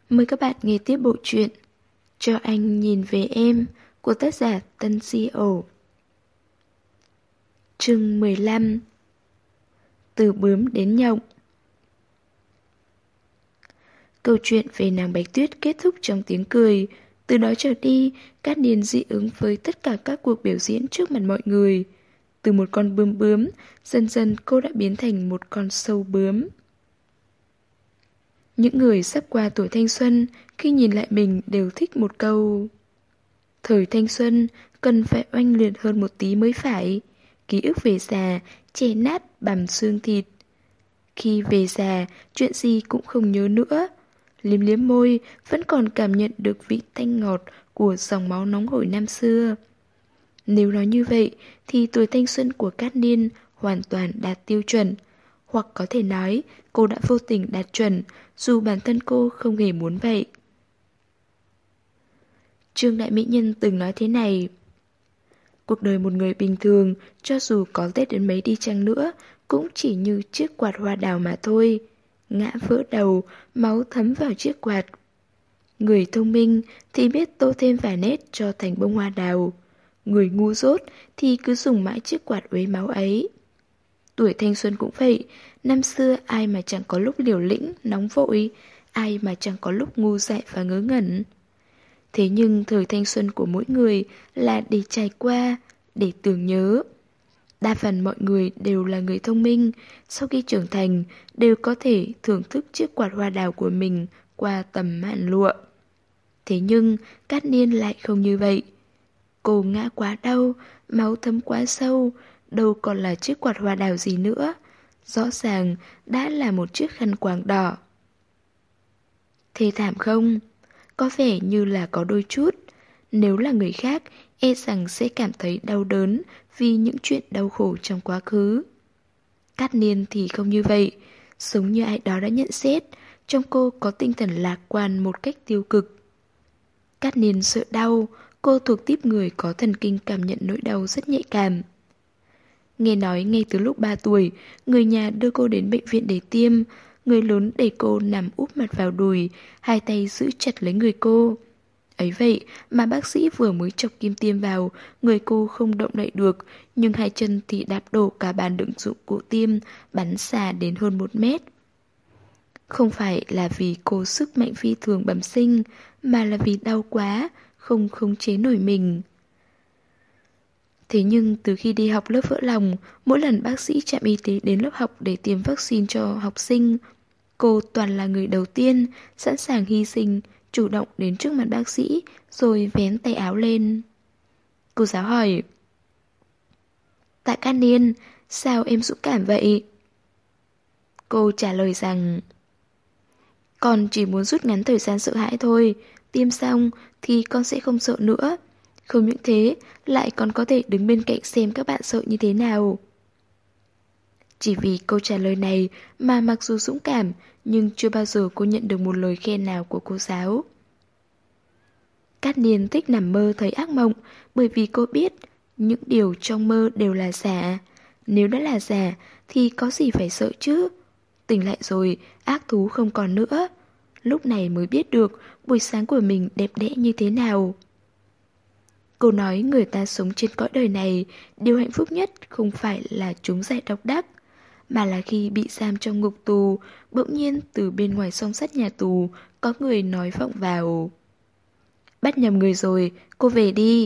Mời các bạn nghe tiếp bộ truyện Cho anh nhìn về em của tác giả Tân Si Ổ. Chương 15. Từ bướm đến nhộng. Câu chuyện về nàng Bạch Tuyết kết thúc trong tiếng cười. Từ đó trở đi, Cát Niên dị ứng với tất cả các cuộc biểu diễn trước mặt mọi người. Từ một con bướm bướm, dần dần cô đã biến thành một con sâu bướm. Những người sắp qua tuổi thanh xuân, khi nhìn lại mình đều thích một câu: thời thanh xuân cần phải oanh liệt hơn một tí mới phải. Ký ức về già, chè nát bằm xương thịt. Khi về già, chuyện gì cũng không nhớ nữa. Liếm liếm môi, vẫn còn cảm nhận được vị tanh ngọt của dòng máu nóng hổi năm xưa. Nếu nói như vậy, thì tuổi thanh xuân của Cát Niên hoàn toàn đạt tiêu chuẩn. Hoặc có thể nói, cô đã vô tình đạt chuẩn, dù bản thân cô không hề muốn vậy. Trương Đại Mỹ Nhân từng nói thế này: cuộc đời một người bình thường, cho dù có Tết đến mấy đi chăng nữa, cũng chỉ như chiếc quạt hoa đào mà thôi. Ngã vỡ đầu, máu thấm vào chiếc quạt. Người thông minh thì biết tô thêm vài nét cho thành bông hoa đào. Người ngu dốt thì cứ dùng mãi chiếc quạt uế máu ấy. Tuổi thanh xuân cũng vậy, năm xưa ai mà chẳng có lúc liều lĩnh, nóng vội, ai mà chẳng có lúc ngu dại và ngớ ngẩn. Thế nhưng thời thanh xuân của mỗi người là để trải qua, để tưởng nhớ. Đa phần mọi người đều là người thông minh, sau khi trưởng thành đều có thể thưởng thức chiếc quạt hoa đào của mình qua tầm màn lụa. Thế nhưng Cát Niên lại không như vậy. Cô ngã quá đau, máu thấm quá sâu, đâu còn là chiếc quạt hoa đào gì nữa. Rõ ràng đã là một chiếc khăn quàng đỏ. Thê thảm không? Có vẻ như là có đôi chút. Nếu là người khác, e rằng sẽ cảm thấy đau đớn vì những chuyện đau khổ trong quá khứ. Cát Niên thì không như vậy. Giống như ai đó đã nhận xét, trong cô có tinh thần lạc quan một cách tiêu cực. Cát Niên sợ đau, cô thuộc típ người có thần kinh cảm nhận nỗi đau rất nhạy cảm. Nghe nói ngay từ lúc 3 tuổi, người nhà đưa cô đến bệnh viện để tiêm. Người lớn để cô nằm úp mặt vào đùi, hai tay giữ chặt lấy người cô. Ấy vậy mà bác sĩ vừa mới chọc kim tiêm vào, người cô không động đậy được, nhưng hai chân thì đạp đổ cả bàn đựng dụng cụ tiêm, bắn xa đến hơn 1 mét. Không phải là vì cô sức mạnh phi thường bẩm sinh, mà là vì đau quá, không khống chế nổi mình. Thế nhưng từ khi đi học lớp vỡ lòng, mỗi lần bác sĩ trạm y tế đến lớp học để tiêm vaccine cho học sinh, cô toàn là người đầu tiên, sẵn sàng hy sinh, chủ động đến trước mặt bác sĩ, rồi vén tay áo lên. Cô giáo hỏi: Tạ Cát Niên, sao em dũng cảm vậy? Cô trả lời rằng: con chỉ muốn rút ngắn thời gian sợ hãi thôi, tiêm xong thì con sẽ không sợ nữa. Không những thế, lại còn có thể đứng bên cạnh xem các bạn sợ như thế nào. Chỉ vì câu trả lời này mà mặc dù dũng cảm, nhưng chưa bao giờ cô nhận được một lời khen nào của cô giáo. Cát Niên thích nằm mơ thấy ác mộng, bởi vì cô biết những điều trong mơ đều là giả. Nếu đã là giả thì có gì phải sợ chứ? Tỉnh lại rồi, ác thú không còn nữa. Lúc này mới biết được buổi sáng của mình đẹp đẽ như thế nào. Cô nói người ta sống trên cõi đời này, điều hạnh phúc nhất không phải là trúng giải độc đắc, mà là khi bị giam trong ngục tù, bỗng nhiên từ bên ngoài song sắt nhà tù có người nói vọng vào: bắt nhầm người rồi, cô về đi.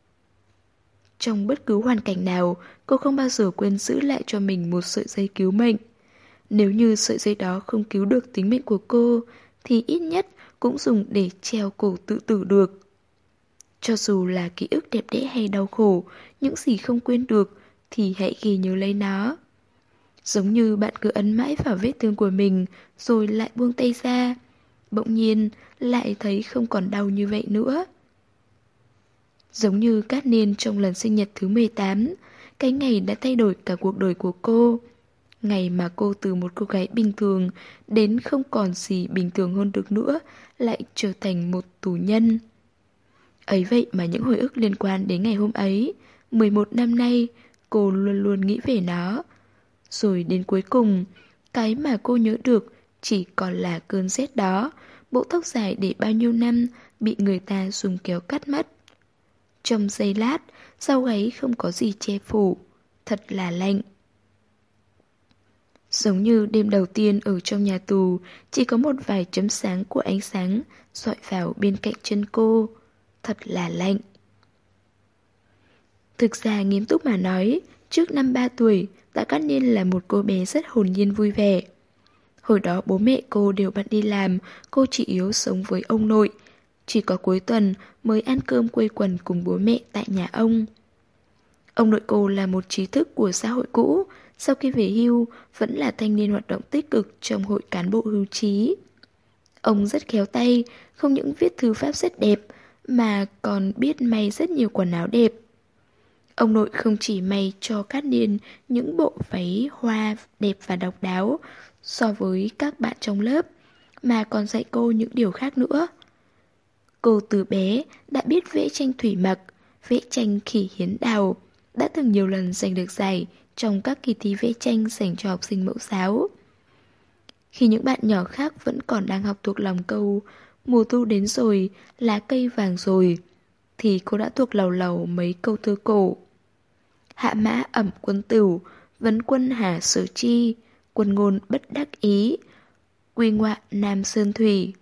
Trong bất cứ hoàn cảnh nào, cô không bao giờ quên giữ lại cho mình một sợi dây cứu mệnh. Nếu như sợi dây đó không cứu được tính mệnh của cô, thì ít nhất cũng dùng để treo cổ tự tử được. Cho dù là ký ức đẹp đẽ hay đau khổ, những gì không quên được thì hãy ghi nhớ lấy nó. Giống như bạn cứ ấn mãi vào vết thương của mình rồi lại buông tay ra, bỗng nhiên lại thấy không còn đau như vậy nữa. Giống như Cát Niên trong lần sinh nhật thứ 18, cái ngày đã thay đổi cả cuộc đời của cô. Ngày mà cô từ một cô gái bình thường đến không còn gì bình thường hơn được nữa, lại trở thành một tù nhân. Ấy vậy mà những hồi ức liên quan đến ngày hôm ấy, 11 năm nay, cô luôn luôn nghĩ về nó. Rồi đến cuối cùng, cái mà cô nhớ được chỉ còn là cơn rét đó, bộ tóc dài để bao nhiêu năm bị người ta dùng kéo cắt mất. Trong giây lát, sau gáy không có gì che phủ, thật là lạnh. Giống như đêm đầu tiên ở trong nhà tù, chỉ có một vài chấm sáng của ánh sáng dọi vào bên cạnh chân cô, thật là lạnh. Thực ra nghiêm túc mà nói, trước năm 3 tuổi, Tạ Cát Niên là một cô bé rất hồn nhiên vui vẻ. Hồi đó bố mẹ cô đều bận đi làm, cô chỉ yếu sống với ông nội. Chỉ có cuối tuần mới ăn cơm quây quần cùng bố mẹ tại nhà ông. Ông nội cô là một trí thức của xã hội cũ, sau khi về hưu vẫn là thanh niên hoạt động tích cực trong hội cán bộ hưu trí. Ông rất khéo tay, không những viết thư pháp rất đẹp, mà còn biết may rất nhiều quần áo đẹp. Ông nội không chỉ may cho Cát Niên những bộ váy hoa đẹp và độc đáo so với các bạn trong lớp, mà còn dạy cô những điều khác nữa. Cô từ bé đã biết vẽ tranh thủy mặc, vẽ tranh khỉ hiến đào, đã từng nhiều lần giành được giải trong các kỳ thi vẽ tranh dành cho học sinh mẫu giáo. Khi những bạn nhỏ khác vẫn còn đang học thuộc lòng câu mùa thu đến rồi, lá cây vàng rồi, thì cô đã thuộc lầu lầu mấy câu thơ cổ. Hạ mã ẩm quân tửu, vấn quân hà sở chi, quân ngôn bất đắc ý, quy ngoạ nam sơn thủy.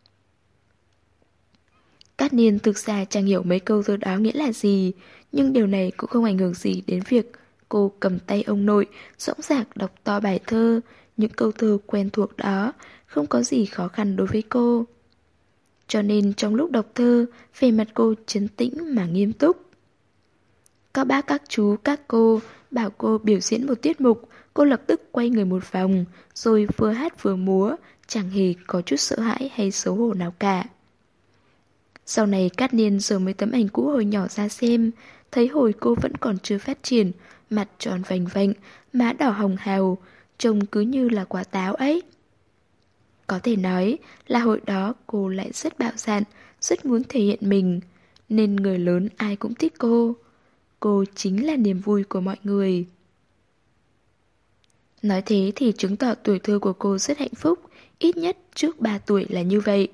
Cát Niên thực ra chẳng hiểu mấy câu thơ đó nghĩa là gì, nhưng điều này cũng không ảnh hưởng gì đến việc cô cầm tay ông nội, dõng dạc đọc to bài thơ. Những câu thơ quen thuộc đó không có gì khó khăn đối với cô. Cho nên trong lúc đọc thơ, vẻ mặt cô trấn tĩnh mà nghiêm túc. Các bác các chú các cô bảo cô biểu diễn một tiết mục, cô lập tức quay người một vòng, rồi vừa hát vừa múa, chẳng hề có chút sợ hãi hay xấu hổ nào cả. Sau này Cát Niên giở mấy tấm ảnh cũ hồi nhỏ ra xem, thấy hồi cô vẫn còn chưa phát triển, mặt tròn vành vạnh, má đỏ hồng hào, trông cứ như là quả táo ấy. Có thể nói là hồi đó cô lại rất bạo dạn, rất muốn thể hiện mình, nên người lớn ai cũng thích cô. Cô chính là niềm vui của mọi người. Nói thế thì chứng tỏ tuổi thơ của cô rất hạnh phúc, ít nhất trước 3 tuổi là như vậy.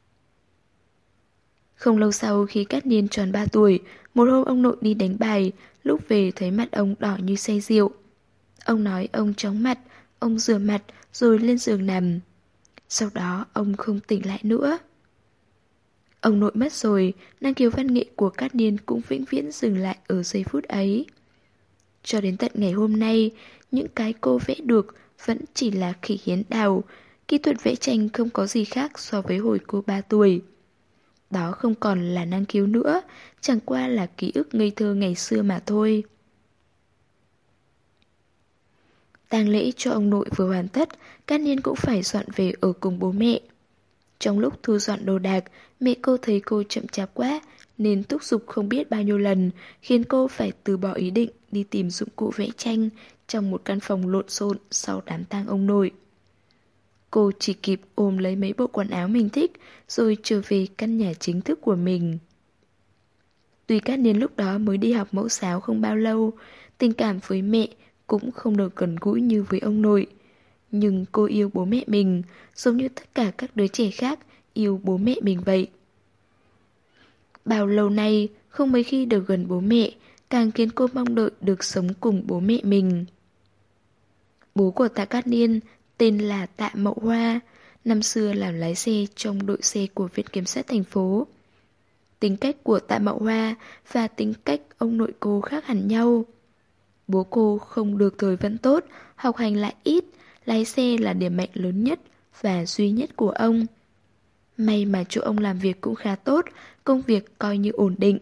Không lâu sau khi Cát Niên tròn 3 tuổi, một hôm ông nội đi đánh bài, lúc về thấy mặt ông đỏ như say rượu. Ông nói ông chóng mặt, ông rửa mặt rồi lên giường nằm. Sau đó ông không tỉnh lại nữa. Ông nội mất rồi, năng khiếu văn nghệ của Cát Niên cũng vĩnh viễn dừng lại ở giây phút ấy. Cho đến tận ngày hôm nay, những cái cô vẽ được vẫn chỉ là khỉ hiến đào, kỹ thuật vẽ tranh không có gì khác so với hồi cô 3 tuổi. Đó không còn là năng khiếu nữa, chẳng qua là ký ức ngây thơ ngày xưa mà thôi. Tang lễ cho ông nội vừa hoàn tất, Cát Niên cũng phải dọn về ở cùng bố mẹ. Trong lúc thu dọn đồ đạc, mẹ cô thấy cô chậm chạp quá, nên thúc giục không biết bao nhiêu lần, khiến cô phải từ bỏ ý định đi tìm dụng cụ vẽ tranh trong một căn phòng lộn xộn sau đám tang ông nội. Cô chỉ kịp ôm lấy mấy bộ quần áo mình thích, rồi trở về căn nhà chính thức của mình. Tuy Cát Niên lúc đó mới đi học mẫu giáo không bao lâu, tình cảm với mẹ cũng không được gần gũi như với ông nội. Nhưng cô yêu bố mẹ mình, giống như tất cả các đứa trẻ khác yêu bố mẹ mình vậy. Bao lâu nay, không mấy khi được gần bố mẹ, càng khiến cô mong đợi được sống cùng bố mẹ mình. Bố của Tạ Cát Niên tên là Tạ Mậu Hoa, năm xưa làm lái xe trong đội xe của Viện Kiểm sát thành phố. Tính cách của Tạ Mậu Hoa và tính cách ông nội cô khác hẳn nhau. Bố cô không được thời vận tốt, học hành lại ít, lái xe là điểm mạnh lớn nhất và duy nhất của ông. May mà chỗ ông làm việc cũng khá tốt, công việc coi như ổn định.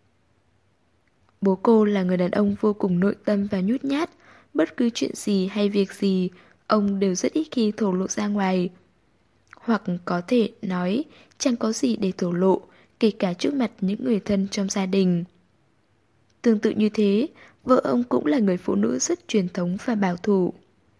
Bố cô là người đàn ông vô cùng nội tâm và nhút nhát, bất cứ chuyện gì hay việc gì, ông đều rất ít khi thổ lộ ra ngoài. Hoặc có thể nói chẳng có gì để thổ lộ, kể cả trước mặt những người thân trong gia đình. Tương tự như thế, vợ ông cũng là người phụ nữ rất truyền thống và bảo thủ.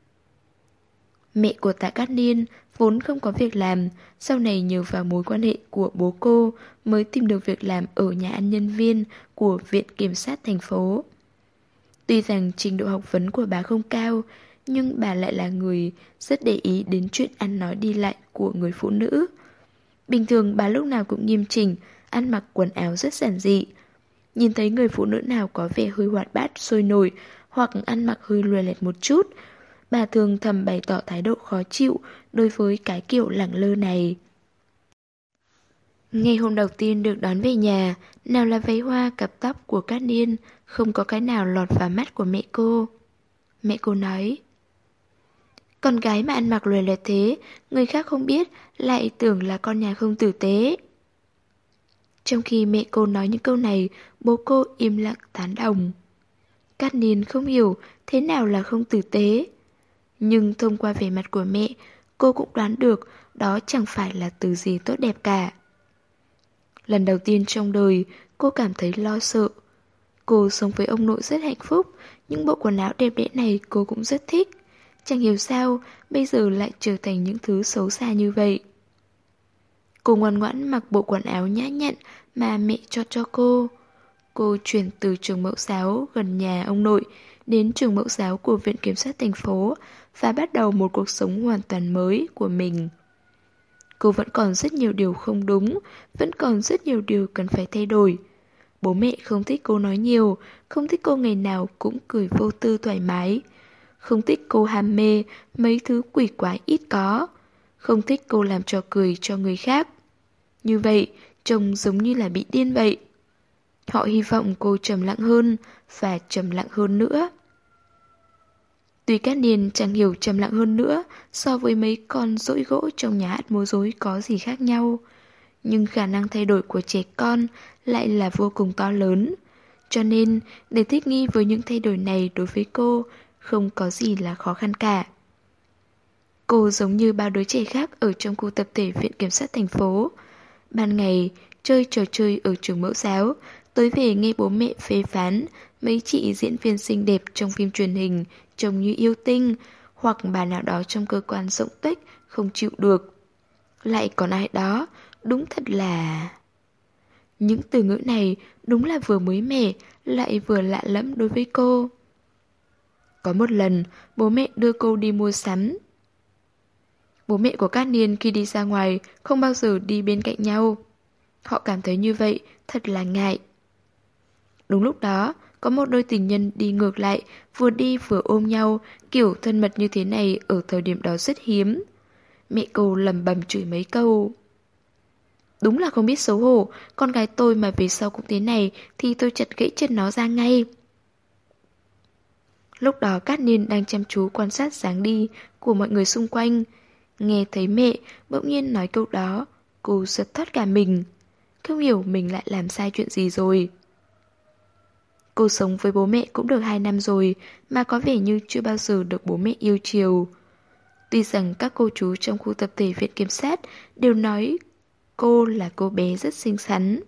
Mẹ của Tạ Cát Niên vốn không có việc làm, sau này nhờ vào mối quan hệ của bố cô mới tìm được việc làm ở nhà ăn nhân viên của Viện Kiểm sát thành phố. Tuy rằng trình độ học vấn của bà không cao, nhưng bà lại là người rất để ý đến chuyện ăn nói đi lại của người phụ nữ. Bình thường bà lúc nào cũng nghiêm chỉnh, ăn mặc quần áo rất giản dị. Nhìn thấy người phụ nữ nào có vẻ hơi hoạt bát, sôi nổi hoặc ăn mặc hơi lòe loẹt một chút, bà thường thầm bày tỏ thái độ khó chịu đối với cái kiểu lẳng lơ này. Ngày hôm đầu tiên được đón về nhà, nào là váy hoa cặp tóc của Cát Niên, không có cái nào lọt vào mắt của mẹ cô. Mẹ cô nói, con gái mà ăn mặc lòe loẹt thế, người khác không biết, lại tưởng là con nhà không tử tế. Trong khi mẹ cô nói những câu này, bố cô im lặng tán đồng. Cát Niên không hiểu thế nào là không tử tế. Nhưng thông qua vẻ mặt của mẹ, cô cũng đoán được đó chẳng phải là từ gì tốt đẹp cả. Lần đầu tiên trong đời, cô cảm thấy lo sợ. Cô sống với ông nội rất hạnh phúc, những bộ quần áo đẹp đẽ này cô cũng rất thích. Chẳng hiểu sao, bây giờ lại trở thành những thứ xấu xa như vậy. Cô ngoan ngoãn mặc bộ quần áo nhã nhặn mà mẹ cho cô. Cô chuyển từ trường mẫu giáo gần nhà ông nội đến trường mẫu giáo của Viện Kiểm sát thành phố và bắt đầu một cuộc sống hoàn toàn mới của mình. Cô vẫn còn rất nhiều điều không đúng, vẫn còn rất nhiều điều cần phải thay đổi. Bố mẹ không thích cô nói nhiều, không thích cô ngày nào cũng cười vô tư thoải mái. Không thích cô ham mê mấy thứ quỷ quái ít có. Không thích cô làm trò cười cho người khác. Như vậy, trông giống như là bị điên vậy. Họ hy vọng cô trầm lặng hơn và trầm lặng hơn nữa. Tuy Cát Niên chẳng hiểu trầm lặng hơn nữa so với mấy con dỗi gỗ trong nhà hát múa rối có gì khác nhau, nhưng khả năng thay đổi của trẻ con lại là vô cùng to lớn. Cho nên, để thích nghi với những thay đổi này đối với cô, không có gì là khó khăn cả. Cô giống như bao đứa trẻ khác ở trong khu tập thể Viện Kiểm sát thành phố. Ban ngày, chơi trò chơi ở trường mẫu giáo, tối về nghe bố mẹ phê phán mấy chị diễn viên xinh đẹp trong phim truyền hình trông như yêu tinh, hoặc bà nào đó trong cơ quan rộng tuếch không chịu được. Lại còn ai đó, đúng thật là... Những từ ngữ này đúng là vừa mới mẻ, lại vừa lạ lẫm đối với cô. Có một lần, bố mẹ đưa cô đi mua sắm. Bố mẹ của Cát Niên khi đi ra ngoài không bao giờ đi bên cạnh nhau. Họ cảm thấy như vậy thật là ngại. Đúng lúc đó, có một đôi tình nhân đi ngược lại, vừa đi vừa ôm nhau, kiểu thân mật như thế này ở thời điểm đó rất hiếm. Mẹ cô lầm bầm chửi mấy câu. Đúng là không biết xấu hổ, con gái tôi mà về sau cũng thế này thì tôi chặt gãy chân nó ra ngay. Lúc đó Cát Niên đang chăm chú quan sát dáng đi của mọi người xung quanh. Nghe thấy mẹ bỗng nhiên nói câu đó, cô giật thót cả mình. Không hiểu mình lại làm sai chuyện gì rồi. Cô sống với bố mẹ cũng được 2 năm rồi mà có vẻ như chưa bao giờ được bố mẹ yêu chiều. Tuy rằng các cô chú trong khu tập thể Viện Kiểm sát đều nói cô là cô bé rất xinh xắn.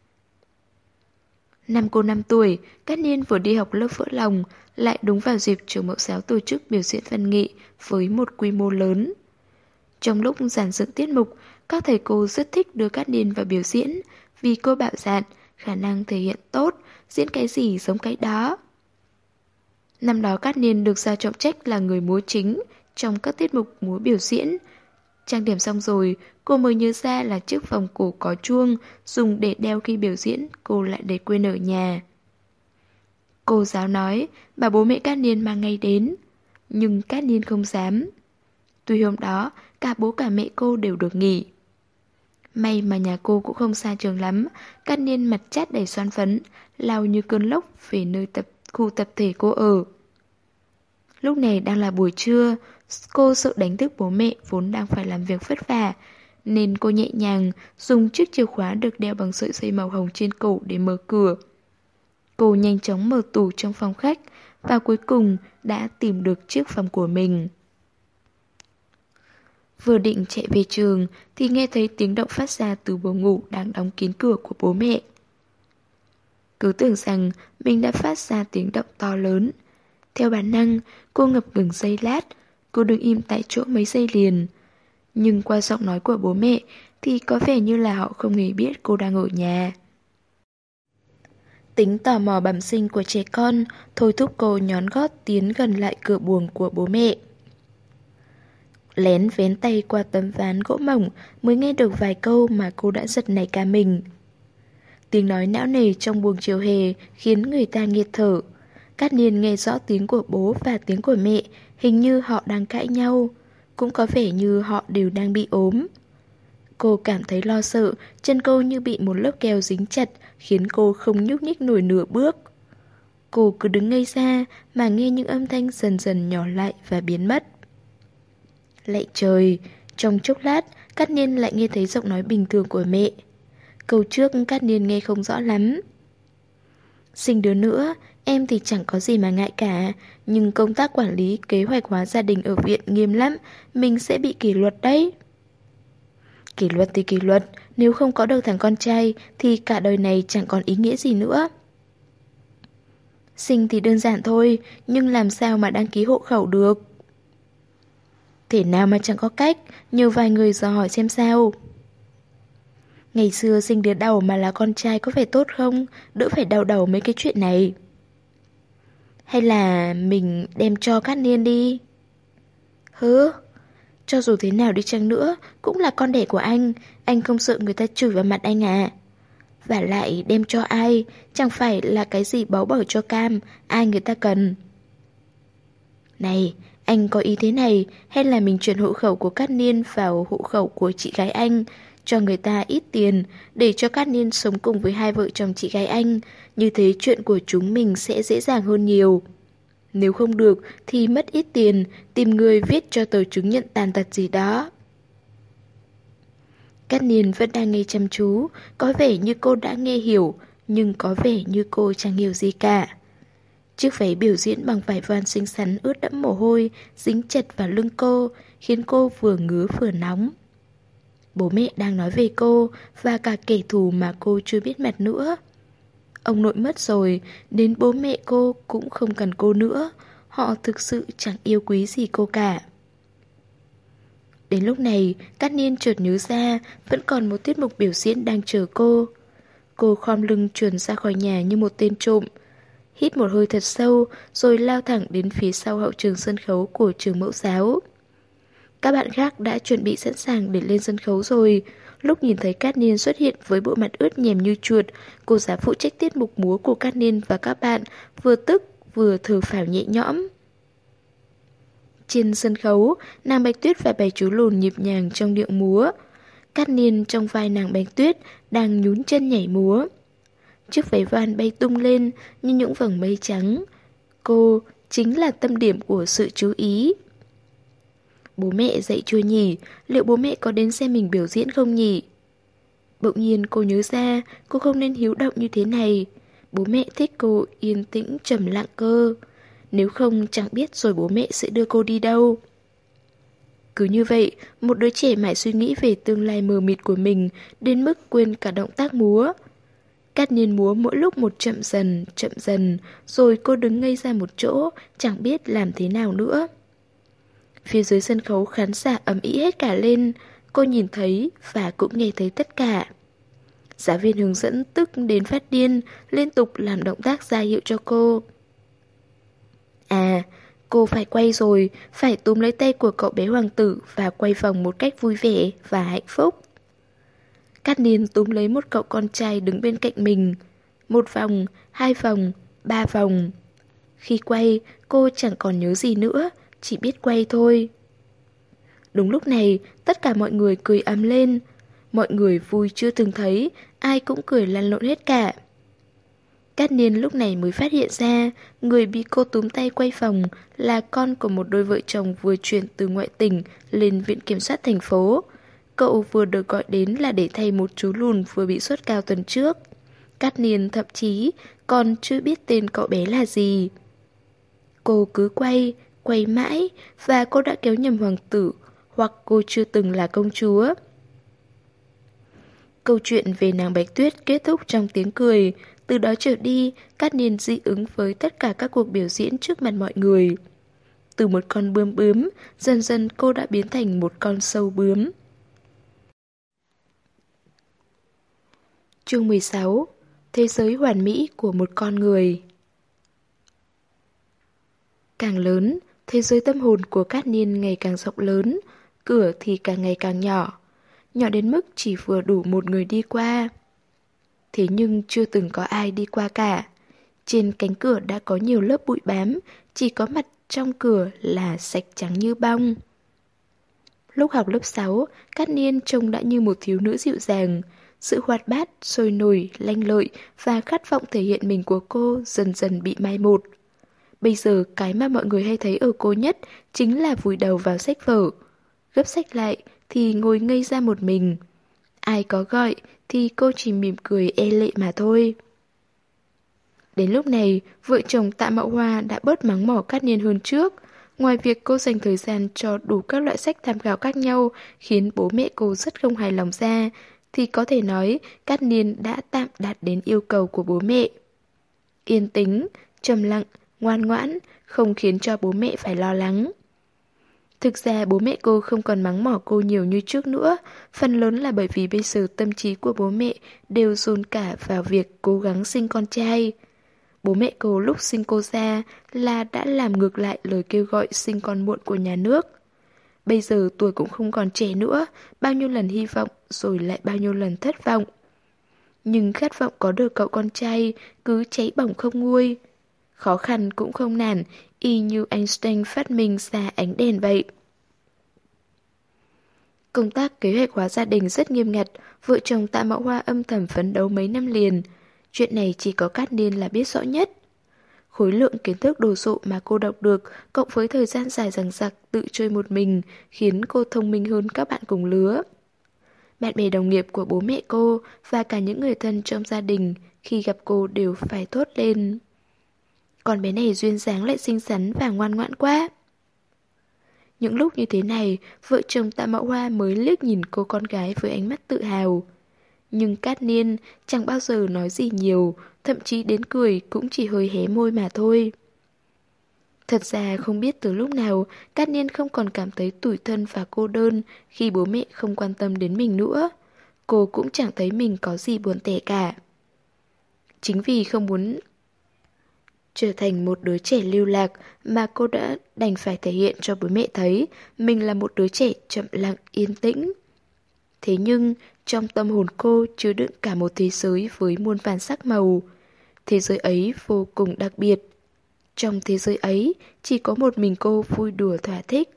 Năm cô 5 tuổi, Cát Niên vừa đi học lớp vỡ lòng, lại đúng vào dịp trường mẫu giáo tổ chức biểu diễn văn nghệ với một quy mô lớn. Trong lúc giàn dựng tiết mục, các thầy cô rất thích đưa Cát Niên vào biểu diễn vì cô bạo dạn, khả năng thể hiện tốt, diễn cái gì giống cái đó. Năm đó Cát Niên được giao trọng trách là người múa chính trong các tiết mục múa biểu diễn. Trang điểm xong rồi, cô mới nhớ ra là chiếc vòng cổ có chuông dùng để đeo khi biểu diễn, cô lại để quên ở nhà. Cô giáo nói, bà bố mẹ Cát Niên mang ngay đến, nhưng Cát Niên không dám. Tuy hôm đó, cả bố cả mẹ cô đều được nghỉ. May mà nhà cô cũng không xa trường lắm, Cát Niên mặt chát đầy xoan phấn, lao như cơn lốc về nơi khu tập thể cô ở. Lúc này đang là buổi trưa, cô sợ đánh thức bố mẹ vốn đang phải làm việc vất vả, nên cô nhẹ nhàng dùng chiếc chìa khóa được đeo bằng sợi dây màu hồng trên cổ để mở cửa. Cô nhanh chóng mở tủ trong phòng khách và cuối cùng đã tìm được chiếc phòng của mình. Vừa định chạy về trường thì nghe thấy tiếng động phát ra từ buồng ngủ đang đóng kín cửa của bố mẹ. Cứ tưởng rằng mình đã phát ra tiếng động to lớn. Theo bản năng, cô ngập ngừng giây lát, cô đứng im tại chỗ mấy giây liền. Nhưng qua giọng nói của bố mẹ thì có vẻ như là họ không hề biết cô đang ở nhà. Tính tò mò bẩm sinh của trẻ con thôi thúc cô nhón gót tiến gần lại cửa buồng của bố mẹ. Lén vén tay qua tấm ván gỗ mỏng mới nghe được vài câu mà cô đã giật nảy cả mình. Tiếng nói não nề trong buồng chiều hè khiến người ta nghẹt thở. Cát Niên nghe rõ tiếng của bố và tiếng của mẹ, hình như họ đang cãi nhau. Cũng có vẻ như họ đều đang bị ốm. Cô cảm thấy lo sợ, chân cô như bị một lớp keo dính chặt, khiến cô không nhúc nhích nổi nửa bước. Cô cứ đứng ngây ra mà nghe những âm thanh dần dần nhỏ lại và biến mất. Lạy trời, trong chốc lát, Cát Niên lại nghe thấy giọng nói bình thường của mẹ. Câu trước Cát Niên nghe không rõ lắm. Sinh đứa nữa, em thì chẳng có gì mà ngại cả, nhưng công tác quản lý kế hoạch hóa gia đình ở viện nghiêm lắm, mình sẽ bị kỷ luật đấy. Kỷ luật thì kỷ luật, nếu không có được thằng con trai thì cả đời này chẳng còn ý nghĩa gì nữa. Sinh thì đơn giản thôi, nhưng làm sao mà đăng ký hộ khẩu được? Thể nào mà chẳng có cách, nhờ vài người dò hỏi xem sao. Ngày xưa sinh đứa đầu mà là con trai có phải tốt không? Đỡ phải đau đầu mấy cái chuyện này. Hay là mình đem cho Cát Niên đi? Hứ, cho dù thế nào đi chăng nữa, cũng là con đẻ của anh không sợ người ta chửi vào mặt anh à? Và lại đem cho ai, chẳng phải là cái gì báu bở cho Cam, ai người ta cần. Này, anh có ý thế này, hay là mình chuyển hộ khẩu của Cát Niên vào hộ khẩu của chị gái anh, cho người ta ít tiền, để cho Cát Niên sống cùng với hai vợ chồng chị gái anh, như thế chuyện của chúng mình sẽ dễ dàng hơn nhiều. Nếu không được thì mất ít tiền, tìm người viết cho tờ chứng nhận tàn tật gì đó. Cát Niên vẫn đang nghe chăm chú, có vẻ như cô đã nghe hiểu, nhưng có vẻ như cô chẳng hiểu gì cả. Chiếc váy biểu diễn bằng vải voan xinh xắn ướt đẫm mồ hôi, dính chặt vào lưng cô, khiến cô vừa ngứa vừa nóng. Bố mẹ đang nói về cô, và cả kẻ thù mà cô chưa biết mặt nữa. Ông nội mất rồi, đến bố mẹ cô cũng không cần cô nữa, họ thực sự chẳng yêu quý gì cô cả. Đến lúc này, Cát Niên chợt nhớ ra, vẫn còn một tiết mục biểu diễn đang chờ cô. Cô khom lưng trườn ra khỏi nhà như một tên trộm. Hít một hơi thật sâu, rồi lao thẳng đến phía sau hậu trường sân khấu của trường mẫu giáo. Các bạn khác đã chuẩn bị sẵn sàng để lên sân khấu rồi. Lúc nhìn thấy Cát Niên xuất hiện với bộ mặt ướt nhèm như chuột, cô giáo phụ trách tiết mục múa của Cát Niên và các bạn vừa tức vừa thở phào nhẹ nhõm. Trên sân khấu, nàng Bạch Tuyết và bầy chú lùn nhịp nhàng trong điệu múa. Cát Niên trong vai nàng Bạch Tuyết đang nhún chân nhảy múa. Chiếc váy voan bay tung lên như những vầng mây trắng. Cô chính là tâm điểm của sự chú ý. Bố mẹ dậy chưa nhỉ? Liệu bố mẹ có đến xem mình biểu diễn không nhỉ? Bỗng nhiên cô nhớ ra, cô không nên hiếu động như thế này. Bố mẹ thích cô yên tĩnh trầm lặng cơ. Nếu không chẳng biết rồi bố mẹ sẽ đưa cô đi đâu. Cứ như vậy, một đứa trẻ mãi suy nghĩ về tương lai mờ mịt của mình, đến mức quên cả động tác múa. Cát Niên múa mỗi lúc một chậm dần, rồi cô đứng ngây ra một chỗ, chẳng biết làm thế nào nữa. Phía dưới sân khấu khán giả ầm ĩ hết cả lên, cô nhìn thấy và cũng nghe thấy tất cả. Giáo viên hướng dẫn tức đến phát điên, liên tục làm động tác ra hiệu cho cô. À, cô phải quay rồi, phải túm lấy tay của cậu bé hoàng tử và quay vòng một cách vui vẻ và hạnh phúc. Cát Niên túm lấy một cậu con trai đứng bên cạnh mình. Một vòng, hai vòng, ba vòng. Khi quay, cô chẳng còn nhớ gì nữa, chỉ biết quay thôi. Đúng lúc này, tất cả mọi người cười ầm lên. Mọi người vui chưa từng thấy, ai cũng cười lăn lộn hết cả. Cát Niên lúc này mới phát hiện ra, người bị cô túm tay quay vòng là con của một đôi vợ chồng vừa chuyển từ ngoại tỉnh lên viện kiểm sát thành phố. Cậu vừa được gọi đến là để thay một chú lùn vừa bị sốt cao tuần trước. Cát Niên thậm chí còn chưa biết tên cậu bé là gì. Cô cứ quay mãi và cô đã kéo nhầm hoàng tử, hoặc cô chưa từng là công chúa. Câu chuyện về nàng Bạch Tuyết kết thúc trong tiếng cười. Từ đó trở đi, Cát Niên dị ứng với tất cả các cuộc biểu diễn trước mặt mọi người. Từ một con bướm bướm, dần dần cô đã biến thành một con sâu bướm. Chương 16. Thế giới hoàn mỹ của một con người. Càng lớn, thế giới tâm hồn của Cát Niên ngày càng rộng lớn. cửa thì càng ngày càng nhỏ, nhỏ đến mức chỉ vừa đủ một người đi qua. Thế nhưng chưa từng có ai đi qua cả. Trên cánh cửa đã có nhiều lớp bụi bám, chỉ có mặt trong cửa là sạch trắng như bông. Lúc học lớp 6, Cát Niên trông đã như một thiếu nữ dịu dàng. Sự hoạt bát, sôi nổi, lanh lợi và khát vọng thể hiện mình của cô dần dần bị mai một. Bây giờ cái mà mọi người hay thấy ở cô nhất chính là vùi đầu vào sách vở. Gấp sách lại thì ngồi ngây ra một mình. Ai có gọi thì cô chỉ mỉm cười e lệ mà thôi. Đến lúc này, vợ chồng Tạ Mậu Hoa đã bớt mắng mỏ Cát Niên hơn trước. Ngoài việc cô dành thời gian cho đủ các loại sách tham khảo khác nhau khiến bố mẹ cô rất không hài lòng ra, thì có thể nói Cát Niên đã tạm đạt đến yêu cầu của bố mẹ. Yên tĩnh, trầm lặng, ngoan ngoãn, không khiến cho bố mẹ phải lo lắng. Thực ra bố mẹ cô không còn mắng mỏ cô nhiều như trước nữa, phần lớn là bởi vì bây giờ tâm trí của bố mẹ đều dồn cả vào việc cố gắng sinh con trai. Bố mẹ cô lúc sinh cô ra là đã làm ngược lại lời kêu gọi sinh con muộn của nhà nước. Bây giờ tuổi cũng không còn trẻ nữa, bao nhiêu lần hy vọng rồi lại bao nhiêu lần thất vọng. Nhưng khát vọng có được cậu con trai cứ cháy bỏng không nguôi. Khó khăn cũng không nản, y như Einstein phát minh ra ánh đèn vậy. Công tác kế hoạch hóa gia đình rất nghiêm ngặt, vợ chồng Tạ Mậu Hoa âm thầm phấn đấu mấy năm liền. Chuyện này chỉ có Cát Niên là biết rõ nhất. Khối lượng kiến thức đồ sộ mà cô đọc được, cộng với thời gian dài dằng dặc tự chơi một mình, khiến cô thông minh hơn các bạn cùng lứa. Bạn bè đồng nghiệp của bố mẹ cô và cả những người thân trong gia đình khi gặp cô đều phải thốt lên. Con bé này duyên dáng lại xinh xắn và ngoan ngoãn quá. Những lúc như thế này, vợ chồng Tạ Mậu Hoa mới liếc nhìn cô con gái với ánh mắt tự hào. Nhưng Cát Niên chẳng bao giờ nói gì nhiều, thậm chí đến cười cũng chỉ hơi hé môi mà thôi. Thật ra không biết từ lúc nào, Cát Niên không còn cảm thấy tủi thân và cô đơn khi bố mẹ không quan tâm đến mình nữa. Cô cũng chẳng thấy mình có gì buồn tẻ cả. Chính vì không muốn trở thành một đứa trẻ lưu lạc mà cô đã đành phải thể hiện cho bố mẹ thấy mình là một đứa trẻ chậm lặng yên tĩnh. Thế nhưng trong tâm hồn cô chứa đựng cả một thế giới với muôn vàn sắc màu. Thế giới ấy vô cùng đặc biệt. Trong thế giới ấy chỉ có một mình cô vui đùa thỏa thích.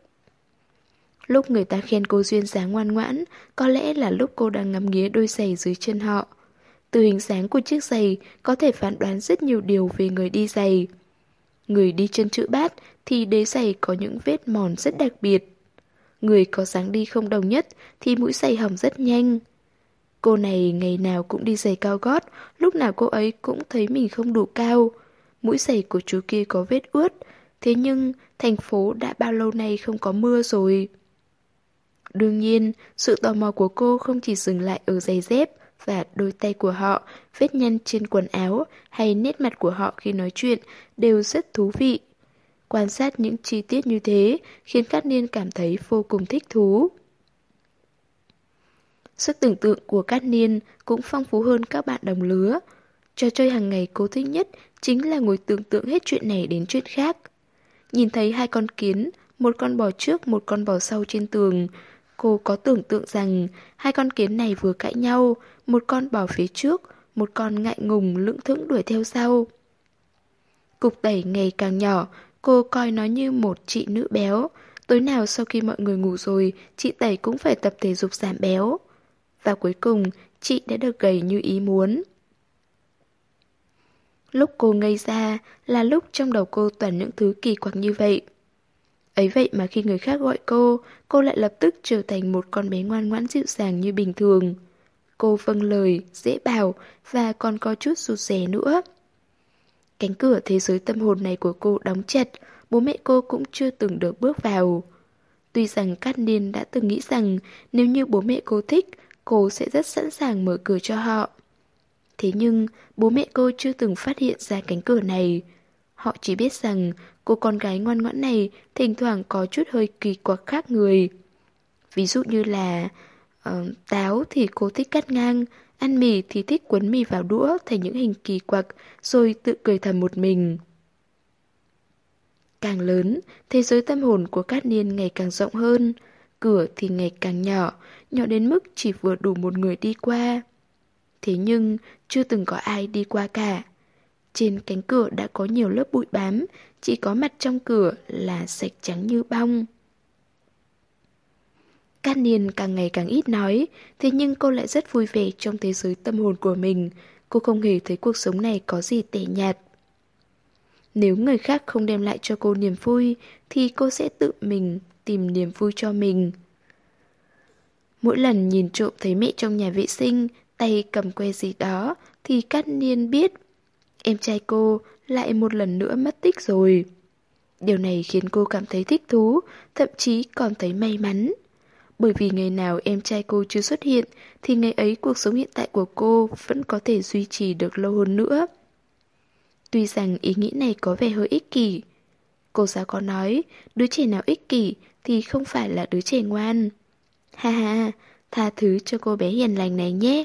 Lúc người ta khen cô duyên dáng ngoan ngoãn, có lẽ là lúc cô đang ngắm nghía đôi giày dưới chân họ. Từ hình dáng của chiếc giày có thể phán đoán rất nhiều điều về người đi giày. Người đi chân chữ bát thì đế giày có những vết mòn rất đặc biệt. Người có dáng đi không đồng nhất thì mũi giày hỏng rất nhanh. Cô này ngày nào cũng đi giày cao gót, lúc nào cô ấy cũng thấy mình không đủ cao. Mũi giày của chú kia có vết ướt, thế nhưng thành phố đã bao lâu nay không có mưa rồi. Đương nhiên, sự tò mò của cô không chỉ dừng lại ở giày dép và đôi tay của họ, vết nhăn trên quần áo hay nét mặt của họ khi nói chuyện đều rất thú vị. Quan sát những chi tiết như thế khiến Cát Niên cảm thấy vô cùng thích thú. Sức tưởng tượng của Cát Niên cũng phong phú hơn các bạn đồng lứa. Trò chơi hàng ngày cô thích nhất chính là ngồi tưởng tượng hết chuyện này đến chuyện khác. Nhìn thấy hai con kiến, một con bò trước một con bò sau trên tường, cô có tưởng tượng rằng hai con kiến này vừa cãi nhau, một con bò phía trước, một con ngại ngùng lững thững đuổi theo sau. Cục tẩy ngày càng nhỏ, cô coi nó như một chị nữ béo. Tối nào sau khi mọi người ngủ rồi, chị Tẩy cũng phải tập thể dục giảm béo. Và cuối cùng, chị đã được gầy như ý muốn. Lúc cô ngây ra là lúc trong đầu cô toàn những thứ kỳ quặc như vậy. Ấy vậy mà khi người khác gọi cô lại lập tức trở thành một con bé ngoan ngoãn dịu dàng như bình thường. Cô vâng lời, dễ bảo và còn có chút rụt rè nữa. Cánh cửa thế giới tâm hồn này của cô đóng chặt, bố mẹ cô cũng chưa từng được bước vào. Tuy rằng Cát Niên đã từng nghĩ rằng nếu như bố mẹ cô thích, cô sẽ rất sẵn sàng mở cửa cho họ. Thế nhưng bố mẹ cô chưa từng phát hiện ra cánh cửa này. Họ chỉ biết rằng cô con gái ngoan ngoãn này thỉnh thoảng có chút hơi kỳ quặc khác người. Ví dụ như là táo thì cô thích cắt ngang, ăn mì thì thích quấn mì vào đũa thành những hình kỳ quặc rồi tự cười thầm một mình. Càng lớn, thế giới tâm hồn của Cát Niên ngày càng rộng hơn. Cửa thì ngày càng nhỏ, nhỏ đến mức chỉ vừa đủ một người đi qua. Thế nhưng chưa từng có ai đi qua cả. Trên cánh cửa đã có nhiều lớp bụi bám, chỉ có mặt trong cửa là sạch trắng như bong. Cát Niên càng ngày càng ít nói, thế nhưng cô lại rất vui vẻ trong thế giới tâm hồn của mình. Cô không hề thấy cuộc sống này có gì tẻ nhạt. Nếu người khác không đem lại cho cô niềm vui, thì cô sẽ tự mình tìm niềm vui cho mình. Mỗi lần nhìn trộm thấy mẹ trong nhà vệ sinh, tay cầm que gì đó, thì Cát Niên biết em trai cô lại một lần nữa mất tích rồi. Điều này khiến cô cảm thấy thích thú, thậm chí còn thấy may mắn. Bởi vì ngày nào em trai cô chưa xuất hiện, thì ngày ấy cuộc sống hiện tại của cô vẫn có thể duy trì được lâu hơn nữa. Tuy rằng ý nghĩ này có vẻ hơi ích kỷ. Cô giáo có nói, đứa trẻ nào ích kỷ thì không phải là đứa trẻ ngoan. Ha ha, tha thứ cho cô bé hiền lành này nhé.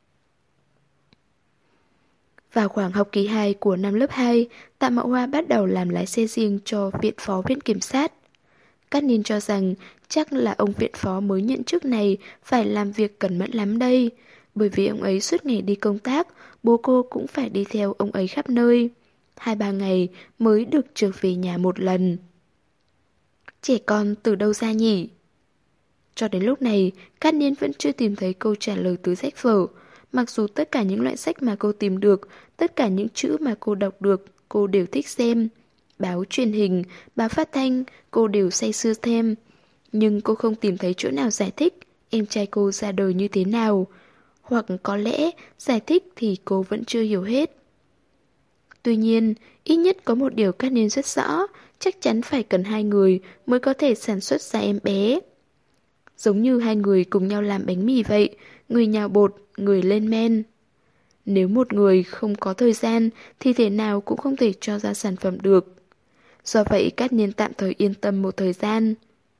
Vào khoảng học kỳ 2 của năm lớp 2, Tạ Mậu Hoa bắt đầu làm lái xe riêng cho viện phó viện kiểm sát. Cát Niên cho rằng chắc là ông viện phó mới nhận chức này phải làm việc cẩn mẫn lắm đây. Bởi vì ông ấy suốt ngày đi công tác, bố cô cũng phải đi theo ông ấy khắp nơi. 2-3 ngày mới được trở về nhà một lần. Trẻ con từ đâu ra nhỉ? Cho đến lúc này, Cát Niên vẫn chưa tìm thấy câu trả lời từ sách vở. Mặc dù tất cả những loại sách mà cô tìm được, tất cả những chữ mà cô đọc được, cô đều thích xem. Báo truyền hình, báo phát thanh, cô đều say sưa xem. Nhưng cô không tìm thấy chỗ nào giải thích em trai cô ra đời như thế nào. Hoặc có lẽ giải thích thì cô vẫn chưa hiểu hết. Tuy nhiên, ít nhất có một điều Cát Niên rất rõ, chắc chắn phải cần hai người mới có thể sản xuất ra em bé. Giống như hai người cùng nhau làm bánh mì vậy, người nhào bột, người lên men. Nếu một người không có thời gian thì thể nào cũng không thể cho ra sản phẩm được. Do vậy Cát Niên tạm thời yên tâm một thời gian.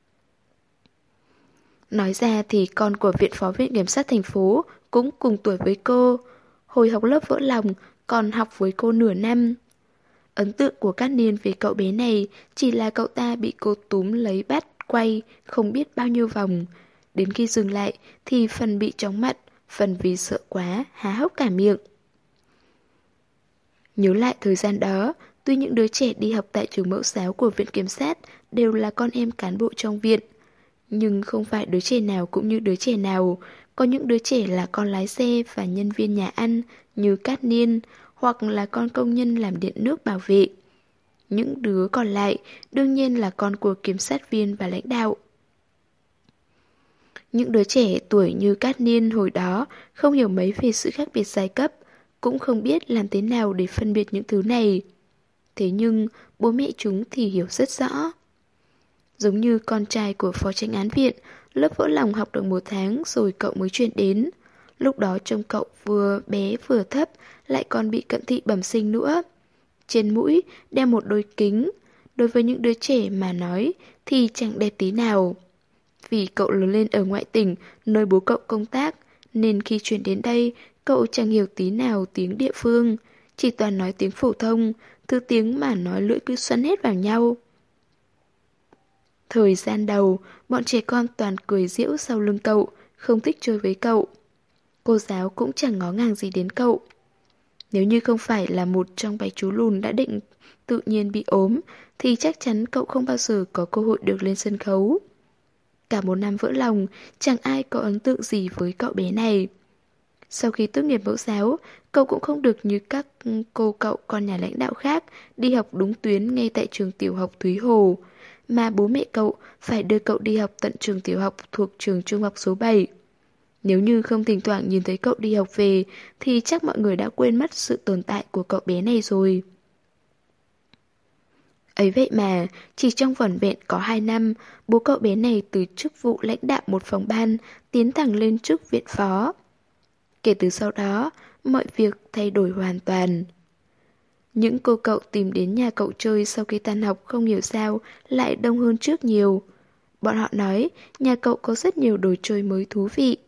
Nói ra thì con của viện phó viện kiểm sát thành phố cũng cùng tuổi với cô. Hồi học lớp vỡ lòng còn học với cô nửa năm. Ấn tượng của Cát Niên về cậu bé này chỉ là cậu ta bị cô túm lấy bắt, quay, không biết bao nhiêu vòng. Đến khi dừng lại thì phần bị chóng mặt, phần vì sợ quá, há hốc cả miệng. Nhớ lại thời gian đó, tuy những đứa trẻ đi học tại trường mẫu giáo của viện kiểm sát đều là con em cán bộ trong viện, nhưng không phải đứa trẻ nào cũng như đứa trẻ nào. Có những đứa trẻ là con lái xe và nhân viên nhà ăn như Cát Niên, hoặc là con công nhân làm điện nước bảo vệ. Những đứa còn lại đương nhiên là con của kiểm sát viên và lãnh đạo. Những đứa trẻ tuổi như Cát Niên hồi đó không hiểu mấy về sự khác biệt giai cấp, cũng không biết làm thế nào để phân biệt những thứ này. Thế nhưng bố mẹ chúng thì hiểu rất rõ. Giống như con trai của phó chánh án viện, lớp vỡ lòng học được 1 tháng rồi cậu mới chuyển đến. Lúc đó trông cậu vừa bé vừa thấp, lại còn bị cận thị bẩm sinh nữa. Trên mũi đeo một đôi kính, đối với những đứa trẻ mà nói thì chẳng đẹp tí nào. Vì cậu lớn lên ở ngoại tỉnh, nơi bố cậu công tác, nên khi chuyển đến đây, cậu chẳng hiểu tí nào tiếng địa phương, chỉ toàn nói tiếng phổ thông, thứ tiếng mà nói lưỡi cứ xoắn hết vào nhau. Thời gian đầu, bọn trẻ con toàn cười giễu sau lưng cậu, không thích chơi với cậu. Cô giáo cũng chẳng ngó ngàng gì đến cậu. Nếu như không phải là một trong 7 chú lùn đã định tự nhiên bị ốm, thì chắc chắn cậu không bao giờ có cơ hội được lên sân khấu. Cả 1 năm vỡ lòng, chẳng ai có ấn tượng gì với cậu bé này. Sau khi tốt nghiệp mẫu giáo, cậu cũng không được như các cô cậu con nhà lãnh đạo khác đi học đúng tuyến ngay tại trường tiểu học Thúy Hồ, mà bố mẹ cậu phải đưa cậu đi học tận trường tiểu học thuộc trường trung học số 7. Nếu như không thỉnh thoảng nhìn thấy cậu đi học về, thì chắc mọi người đã quên mất sự tồn tại của cậu bé này rồi. Ấy vậy mà, chỉ trong vỏn vẹn có 2 năm, bố cậu bé này từ chức vụ lãnh đạo một phòng ban tiến thẳng lên chức viện phó. Kể từ sau đó, mọi việc thay đổi hoàn toàn. Những cô cậu tìm đến nhà cậu chơi sau khi tan học không hiểu sao lại đông hơn trước nhiều. Bọn họ nói nhà cậu có rất nhiều đồ chơi mới thú vị.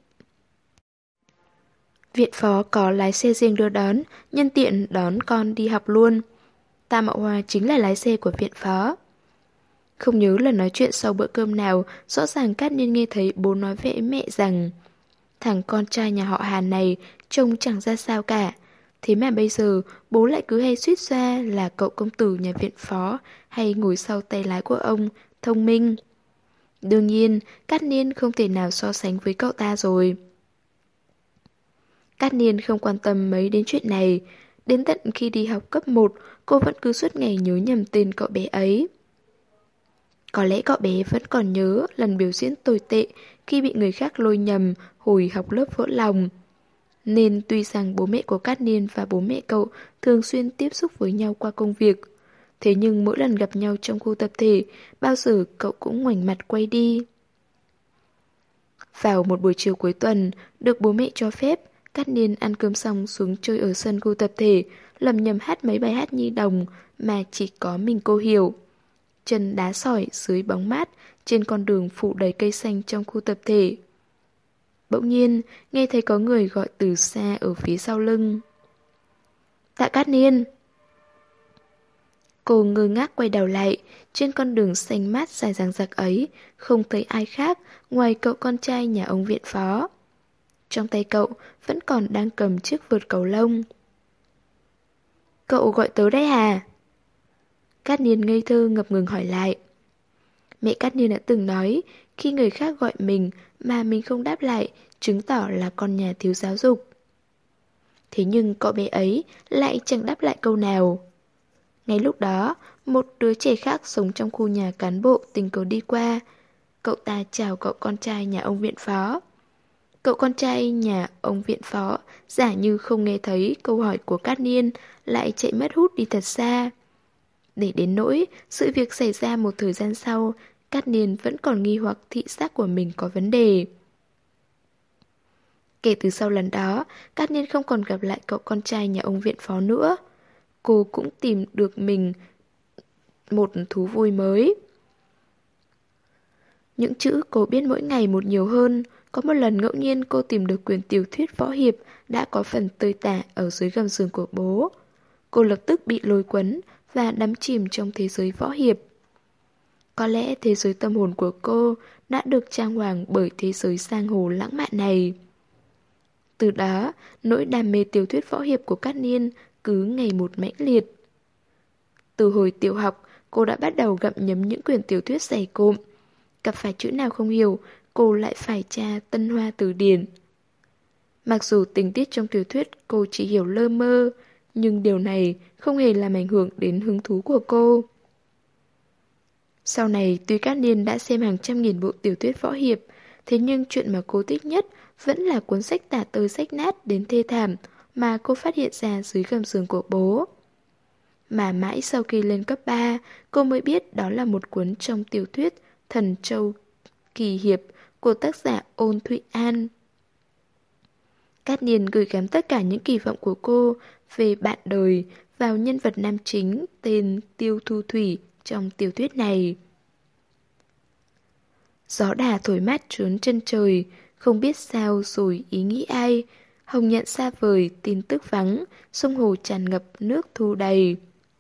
Viện phó có lái xe riêng đưa đón, nhân tiện đón con đi học luôn. Tạ Mậu Hoa chính là lái xe của viện phó. Không nhớ là nói chuyện sau bữa cơm nào, rõ ràng Cát Niên nghe thấy bố nói với mẹ rằng thằng con trai nhà họ Hàn này trông chẳng ra sao cả. Thế mà bây giờ bố lại cứ hay suýt xoa là cậu công tử nhà viện phó hay ngồi sau tay lái của ông, thông minh. Đương nhiên, Cát Niên không thể nào so sánh với cậu ta rồi. Cát Niên không quan tâm mấy đến chuyện này. Đến tận khi đi học cấp 1, cô vẫn cứ suốt ngày nhớ nhầm tên cậu bé ấy. Có lẽ cậu bé vẫn còn nhớ lần biểu diễn tồi tệ khi bị người khác lôi nhầm hồi học lớp vỡ lòng. Nên tuy rằng bố mẹ của Cát Niên và bố mẹ cậu thường xuyên tiếp xúc với nhau qua công việc, thế nhưng mỗi lần gặp nhau trong khu tập thể, bao giờ cậu cũng ngoảnh mặt quay đi. Vào một buổi chiều cuối tuần, được bố mẹ cho phép, Cát Niên ăn cơm xong xuống chơi ở sân khu tập thể, lầm nhầm hát mấy bài hát nhi đồng mà chỉ có mình cô hiểu. Chân đá sỏi dưới bóng mát trên con đường phủ đầy cây xanh trong khu tập thể. Bỗng nhiên, nghe thấy có người gọi từ xa ở phía sau lưng. Tạ Cát Niên! Cô ngơ ngác quay đầu lại, trên con đường xanh mát dài dằng dặc ấy, không thấy ai khác ngoài cậu con trai nhà ông viện phó. Trong tay cậu vẫn còn đang cầm chiếc vợt cầu lông. Cậu gọi tớ đấy à? Cát Niên ngây thơ ngập ngừng hỏi lại. Mẹ Cát Niên đã từng nói, khi người khác gọi mình mà mình không đáp lại, chứng tỏ là con nhà thiếu giáo dục. Thế nhưng cậu bé ấy lại chẳng đáp lại câu nào. Ngay lúc đó, một đứa trẻ khác sống trong khu nhà cán bộ tình cờ đi qua. Cậu ta chào cậu con trai nhà ông viện phó. Cậu con trai nhà ông viện phó giả như không nghe thấy câu hỏi của Cát Niên, lại chạy mất hút đi thật xa. Để đến nỗi, sự việc xảy ra một thời gian sau, Cát Niên vẫn còn nghi hoặc thị giác của mình có vấn đề. Kể từ sau lần đó, Cát Niên không còn gặp lại cậu con trai nhà ông viện phó nữa. Cô cũng tìm được mình một thú vui mới. Những chữ cô biết mỗi ngày một nhiều hơn. Có một lần ngẫu nhiên cô tìm được quyển tiểu thuyết võ hiệp đã có phần tơi tả ở dưới gầm giường của bố. Cô lập tức bị lôi cuốn và đắm chìm trong thế giới võ hiệp. Có lẽ thế giới tâm hồn của cô đã được trang hoàng bởi thế giới giang hồ lãng mạn này. Từ đó, nỗi đam mê tiểu thuyết võ hiệp của Cát Niên cứ ngày một mãnh liệt. Từ hồi tiểu học, cô đã bắt đầu gặm nhấm những quyển tiểu thuyết dày cộm. Gặp phải chữ nào không hiểu, cô lại phải tra Tân Hoa từ điển. Mặc dù tình tiết trong tiểu thuyết cô chỉ hiểu lơ mơ, nhưng điều này không hề làm ảnh hưởng đến hứng thú của cô. Sau này, tuy Cát Niên đã xem hàng trăm nghìn bộ tiểu thuyết võ hiệp, thế nhưng chuyện mà cô thích nhất vẫn là cuốn sách tả tơi rách nát đến thê thảm mà cô phát hiện ra dưới gầm giường của bố. Mà mãi sau khi lên cấp 3, cô mới biết đó là một cuốn trong tiểu thuyết Thần Châu Kỳ Hiệp của tác giả Ôn Thụy An. Cát Niên gửi gắm tất cả những kỳ vọng của cô về bạn đời vào nhân vật nam chính tên Tiêu Thu Thủy trong tiểu thuyết này. Gió đà thổi mát trốn chân trời, không biết sao rồi ý nghĩ ai. Hồng nhận xa vời, tin tức vắng, sông hồ tràn ngập nước thu đầy.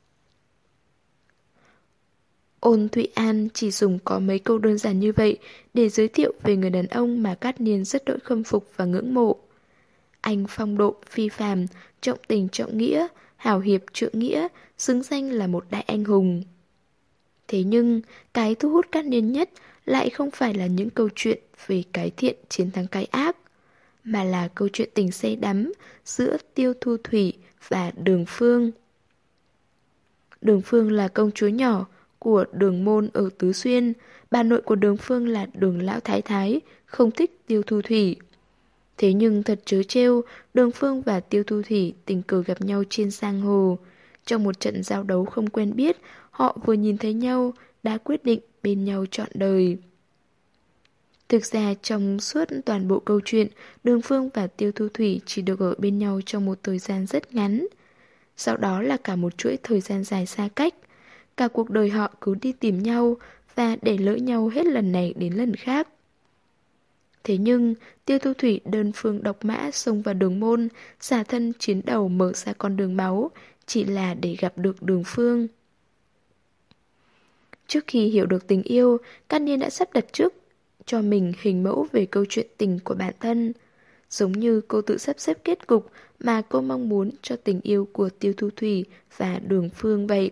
Ôn Thụy An chỉ dùng có mấy câu đơn giản như vậy để giới thiệu về người đàn ông mà Cát Niên rất đỗi khâm phục và ngưỡng mộ. Anh phong độ phi phàm, trọng tình trọng nghĩa, hào hiệp trượng nghĩa, xứng danh là một đại anh hùng. Thế nhưng, cái thu hút Cát Niên nhất lại không phải là những câu chuyện về cái thiện chiến thắng cái ác, mà là câu chuyện tình say đắm giữa Tiêu Thu Thủy và Đường Phương. Đường Phương là công chúa nhỏ của Đường Môn ở Tứ Xuyên, bà nội của Đường Phương là Đường Lão Thái Thái, không thích Tiêu Thu Thủy. Thế nhưng thật trớ trêu, Đường Phương và Tiêu Thu Thủy tình cờ gặp nhau trên giang hồ. Trong một trận giao đấu không quen biết, họ vừa nhìn thấy nhau, đã quyết định bên nhau trọn đời. Thực ra trong suốt toàn bộ câu chuyện, Đường Phương và Tiêu Thu Thủy chỉ được ở bên nhau trong một thời gian rất ngắn. Sau đó là cả một chuỗi thời gian dài xa cách. Cả cuộc đời họ cứ đi tìm nhau và để lỡ nhau hết lần này đến lần khác. Thế nhưng, Tiêu Thu Thủy đơn phương độc mã xông vào Đường Môn, xả thân chiến đầu mở ra con đường máu, chỉ là để gặp được Đường Phương. Trước khi hiểu được tình yêu, Cát Niên đã sắp đặt trước cho mình hình mẫu về câu chuyện tình của bản thân. Giống như cô tự sắp xếp kết cục mà cô mong muốn cho tình yêu của Tiêu Thu Thủy và Đường Phương vậy.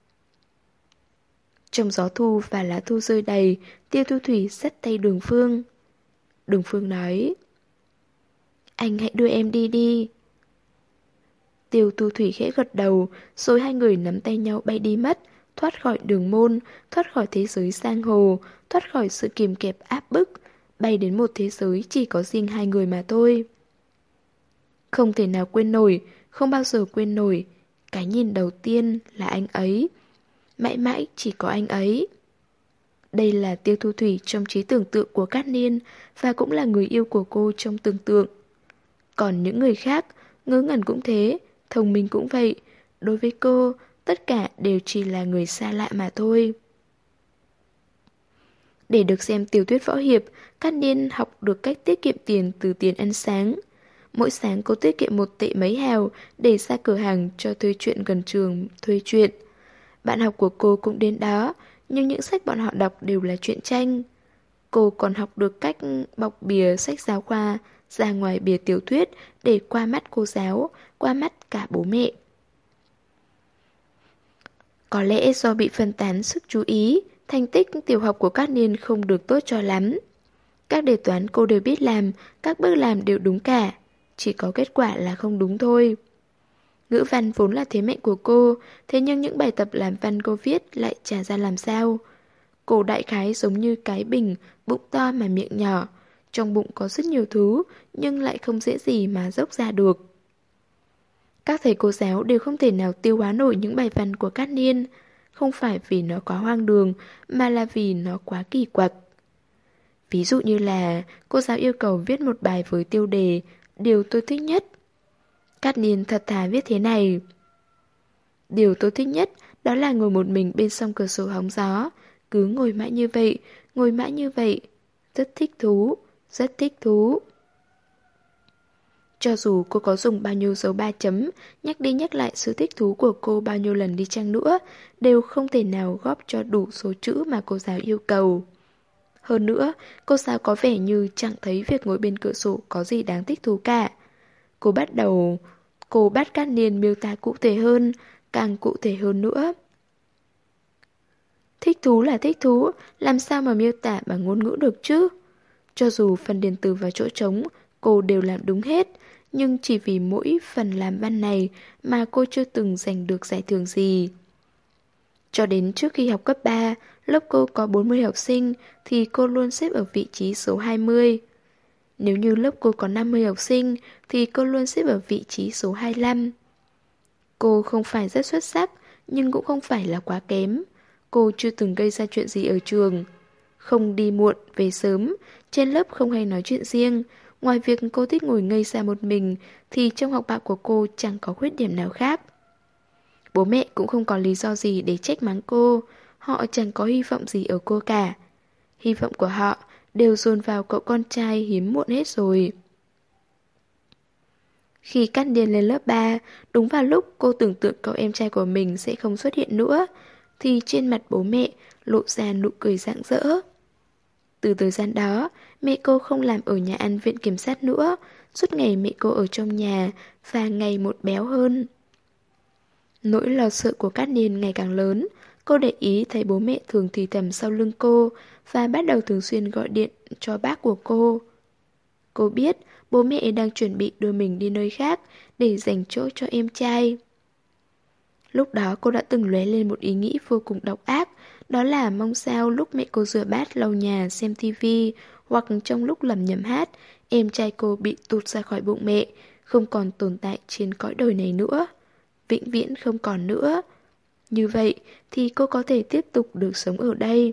Trong gió thu và lá thu rơi đầy, Tiêu Thu Thủy dắt tay Đường Phương. Đường Phương nói: "Anh hãy đưa em đi đi." Tiêu Tu Thủy khẽ gật đầu, rồi hai người nắm tay nhau bay đi mất, thoát khỏi đường môn, thoát khỏi thế giới giang hồ, thoát khỏi sự kìm kẹp áp bức, bay đến một thế giới chỉ có riêng hai người mà thôi. Không thể nào quên nổi, không bao giờ quên nổi, cái nhìn đầu tiên là anh ấy. Mãi mãi chỉ có anh ấy. Đây là Tiêu Thu Thủy trong trí tưởng tượng của Cát Niên và cũng là người yêu của cô trong tưởng tượng. Còn những người khác, ngớ ngẩn cũng thế, thông minh cũng vậy. Đối với cô, tất cả đều chỉ là người xa lạ mà thôi. Để được xem tiểu thuyết võ hiệp, Cát Niên học được cách tiết kiệm tiền từ tiền ăn sáng. Mỗi sáng cô tiết kiệm 1 tệ mấy hào để ra cửa hàng cho thuê truyện gần trường thuê truyện. Bạn học của cô cũng đến đó, nhưng những sách bọn họ đọc đều là truyện tranh. Cô còn học được cách bọc bìa sách giáo khoa ra ngoài bìa tiểu thuyết để qua mắt cô giáo, qua mắt cả bố mẹ. Có lẽ do bị phân tán sức chú ý, thành tích tiểu học của Cát Niên không được tốt cho lắm. Các đề toán cô đều biết làm, các bước làm đều đúng cả. Chỉ có kết quả là không đúng thôi. Ngữ văn vốn là thế mạnh của cô, thế nhưng những bài tập làm văn cô viết lại chả ra làm sao. Cô đại khái giống như cái bình, bụng to mà miệng nhỏ. Trong bụng có rất nhiều thứ, nhưng lại không dễ gì mà dốc ra được. Các thầy cô giáo đều không thể nào tiêu hóa nổi những bài văn của Cát Niên. Không phải vì nó quá hoang đường, mà là vì nó quá kỳ quặc. Ví dụ như là cô giáo yêu cầu viết một bài với tiêu đề "Điều tôi thích nhất". Cát Niên thật thà viết thế này: "Điều tôi thích nhất đó là ngồi một mình bên sông cửa sổ hóng gió. Cứ ngồi mãi như vậy, ngồi mãi như vậy. Rất thích thú, rất thích thú." Cho dù cô có dùng bao nhiêu dấu 3 chấm, nhắc đi nhắc lại sự thích thú của cô bao nhiêu lần đi chăng nữa, đều không thể nào góp cho đủ số chữ mà cô giáo yêu cầu. Hơn nữa, cô giáo có vẻ như chẳng thấy việc ngồi bên cửa sổ có gì đáng thích thú cả. Cô bắt Cát Niên miêu tả cụ thể hơn, càng cụ thể hơn nữa. Thích thú là thích thú, làm sao mà miêu tả bằng ngôn ngữ được chứ? Cho dù phần điền từ và chỗ trống, cô đều làm đúng hết, nhưng chỉ vì mỗi phần làm văn này mà cô chưa từng giành được giải thưởng gì. Cho đến trước khi học cấp 3, lớp cô có 40 học sinh thì cô luôn xếp ở vị trí số 20. Nếu như lớp cô có 50 học sinh thì cô luôn xếp ở vị trí số 25. Cô không phải rất xuất sắc, nhưng cũng không phải là quá kém. Cô chưa từng gây ra chuyện gì ở trường. Không đi muộn, về sớm, trên lớp không hay nói chuyện riêng. Ngoài việc cô thích ngồi ngây ra một mình thì trong học bạ của cô chẳng có khuyết điểm nào khác. Bố mẹ cũng không có lý do gì để trách mắng cô. Họ chẳng có hy vọng gì ở cô cả. Hy vọng của họ đều dồn vào cậu con trai hiếm muộn hết rồi. Khi Cát Niên lên lớp 3, đúng vào lúc cô tưởng tượng cậu em trai của mình sẽ không xuất hiện nữa, thì trên mặt bố mẹ lộ ra nụ cười rạng rỡ. Từ thời gian đó, mẹ cô không làm ở nhà ăn viện kiểm sát nữa, suốt ngày mẹ cô ở trong nhà và ngày một béo hơn. Nỗi lo sợ của Cát Niên ngày càng lớn, cô để ý thấy bố mẹ thường thì thầm sau lưng cô và bắt đầu thường xuyên gọi điện cho bác của cô. Cô biết bố mẹ đang chuẩn bị đưa mình đi nơi khác để dành chỗ cho em trai. Lúc đó cô đã từng lóe lên một ý nghĩ vô cùng độc ác, đó là mong sao lúc mẹ cô rửa bát lau nhà xem tivi hoặc trong lúc lẩm nhẩm hát, em trai cô bị tụt ra khỏi bụng mẹ, không còn tồn tại trên cõi đời này nữa. Vĩnh viễn không còn nữa. Như vậy thì cô có thể tiếp tục được sống ở đây.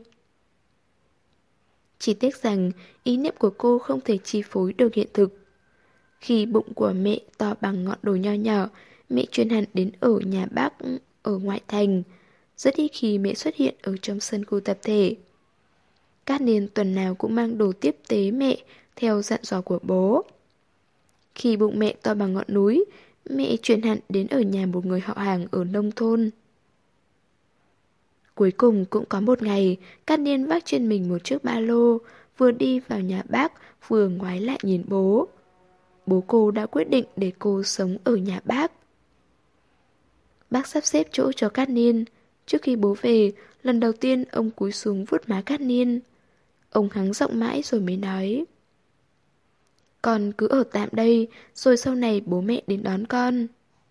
Chỉ tiếc rằng ý niệm của cô không thể chi phối được hiện thực. Khi bụng của mẹ to bằng ngọn đồi nho nhỏ, mẹ chuyển hẳn đến ở nhà bác ở ngoại thành. Rất ít khi mẹ xuất hiện ở trong sân khu tập thể. Cát Niên tuần nào cũng mang đồ tiếp tế mẹ theo dặn dò của bố. Khi bụng mẹ to bằng ngọn núi, mẹ chuyển hẳn đến ở nhà một người họ hàng ở nông thôn. Cuối cùng cũng có một ngày, Cát Niên vác trên mình một chiếc ba lô, vừa đi vào nhà bác, vừa ngoái lại nhìn bố. Bố cô đã quyết định để cô sống ở nhà bác. Bác sắp xếp chỗ cho Cát Niên. Trước khi bố về, lần đầu tiên ông cúi xuống vuốt má Cát Niên. Ông hắng giọng mãi rồi mới nói: con cứ ở tạm đây, rồi sau này bố mẹ đến đón con.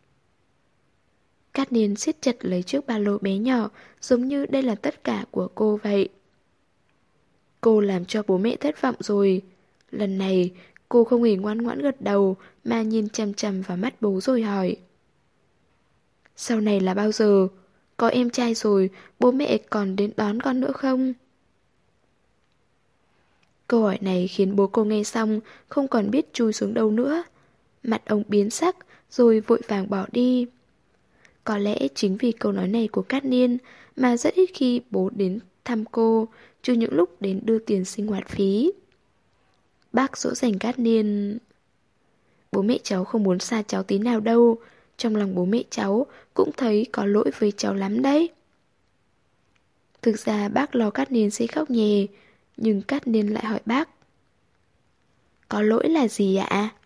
Cát Niên siết chặt lấy chiếc ba lô bé nhỏ, giống như đây là tất cả của cô vậy. Cô làm cho bố mẹ thất vọng rồi. Lần này, cô không hề ngoan ngoãn gật đầu, mà nhìn chằm chằm vào mắt bố rồi hỏi: sau này là bao giờ? Có em trai rồi, bố mẹ còn đến đón con nữa không? Câu hỏi này khiến bố cô nghe xong, không còn biết chui xuống đâu nữa. Mặt ông biến sắc, rồi vội vàng bỏ đi. Có lẽ chính vì câu nói này của Cát Niên mà rất ít khi bố đến thăm cô, trừ những lúc đến đưa tiền sinh hoạt phí. Bác dỗ dành Cát Niên: bố mẹ cháu không muốn xa cháu tí nào đâu. Trong lòng bố mẹ cháu cũng thấy có lỗi với cháu lắm đấy. Thực ra bác lo Cát Niên sẽ khóc nhè, nhưng Cát Niên lại hỏi bác: có lỗi là gì ạ?